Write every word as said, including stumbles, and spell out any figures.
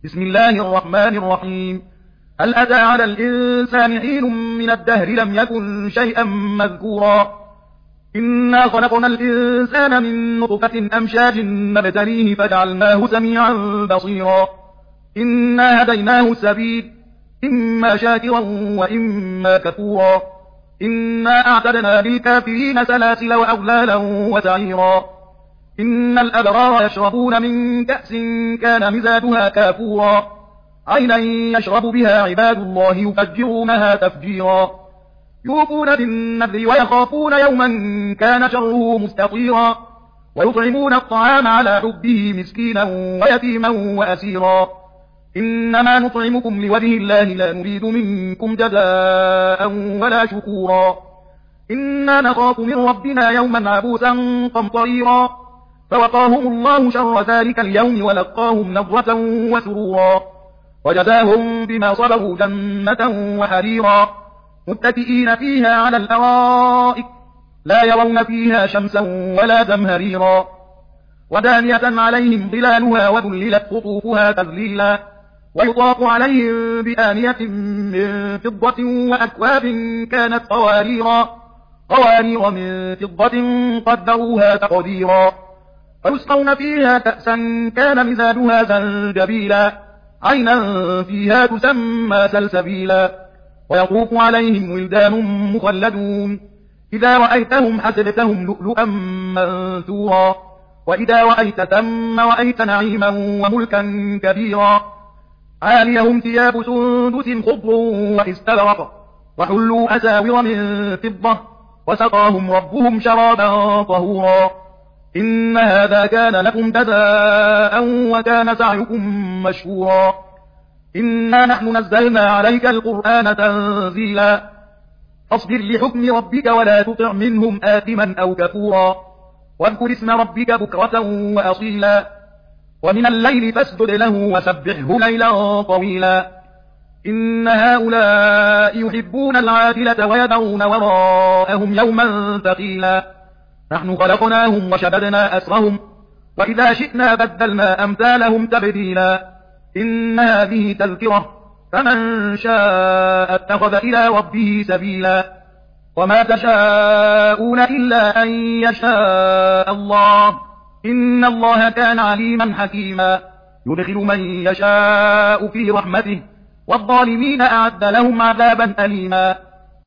بسم الله الرحمن الرحيم. هل أتى على الإنسان حين من الدهر لم يكن شيئا مذكورا إنا خلقنا الإنسان من نطفة أمشاج نبتليه فجعلناه سميعا بصيرا إنا هديناه السبيل إما شاكرا وإما كفورا إنا أعتدنا للكافرين سلاسل وأغلالا وسعيرا إن الأبرار يشربون من كأس كان مزاجها كافورا عينا يشرب بها عباد الله يفجرونها تفجيرا يوفون بالنذر ويخافون يوما كان شره مستطيرا ويطعمون الطعام على حبه مسكينا ويتيما وأسيرا إنما نطعمكم لوجه الله لا نريد منكم جزاء ولا شكورا إنا نخاف من ربنا يوما عبوسا قمطريرا فوقاهم الله شر ذلك اليوم ولقاهم نضرة وسرورا وجزاهم بما صبروا جنة وحريرا متكئين فيها على الأرائك لا يرون فيها شمسا ولا زمهريرا ودانية عليهم ظلالها وذللت قطوفها تذليلا ويطاف عليهم بآنية من فضة وأكواب كانت قواريرا قوارير من فضة قدروها تقديرا ويسقون فيها كأسا كان مزاجها زنجبيلا عينا فيها تسمى سلسبيلا ويطوف عليهم ولدان مخلدون إذا رأيتهم حسبتهم لؤلؤا منثورا وإذا رأيت ثم رأيت نعيما وملكا كبيرا عاليهم ثياب سندس خضر واستبرق وحلوا أساور من فضة وسقاهم ربهم شرابا طهورا إن هذا كان لكم جزاء وكان سعيكم مشكورا إنا نحن نزلنا عليك القرآن تنزيلا فاصبر لحكم ربك ولا تطع منهم آثما أو كفورا واذكر اسم ربك بكرة وأصيلا ومن الليل فاسجد له وسبحه ليلا طويلا إن هؤلاء يحبون العاجلة ويدعون وراءهم يوما ثقيلا نحن خلقناهم وشددنا أسرهم وإذا شئنا بدلنا أمثالهم تبديلا إن هذه تذكرة فمن شاء اتخذ إلى ربه سبيلا وما تشاءون إلا أن يشاء الله إن الله كان عليما حكيما يدخل من يشاء في رحمته والظالمين أعد لهم عذابا أليما